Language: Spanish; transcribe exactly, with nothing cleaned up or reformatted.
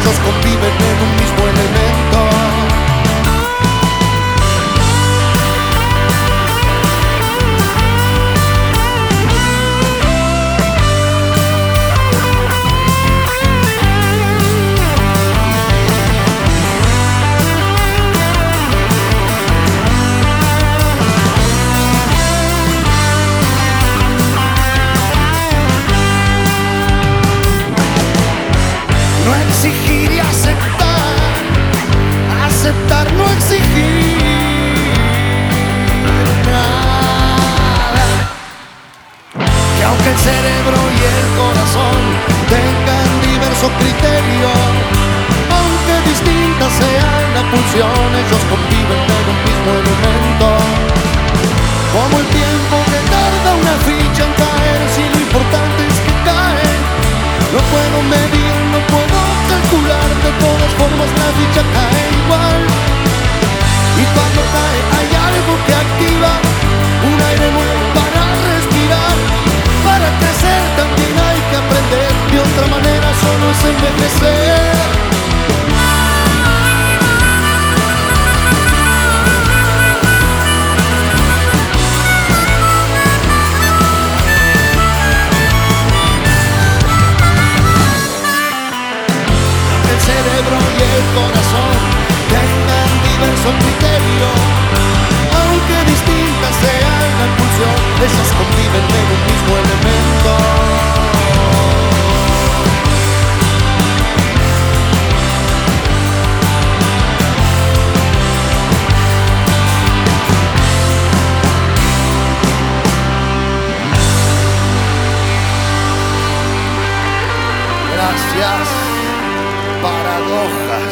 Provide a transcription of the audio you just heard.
ellos conviven en un mismo elemento. Exigir y aceptar, aceptar, no exigir nada. Que aunque el cerebro y el corazón tengan diversos criterios, aunque distintas sean las pulsiones, ellos conviven en un mismo elemento. Como el tiempo que tarda una ficha en caer, si lo importante es que cae. No puedo medir, no puedo calcular, de todas formas la ficha cae igual. Y cuando cae hay algo que activa un aire nuevo para respirar. Para crecer también hay que aprender, de otra manera solo es envejecer. Y el corazón tengan diversos criterios, aunque distintas sean la pulsión, ellas conviven en un mismo elemento. Gracias, paradoja.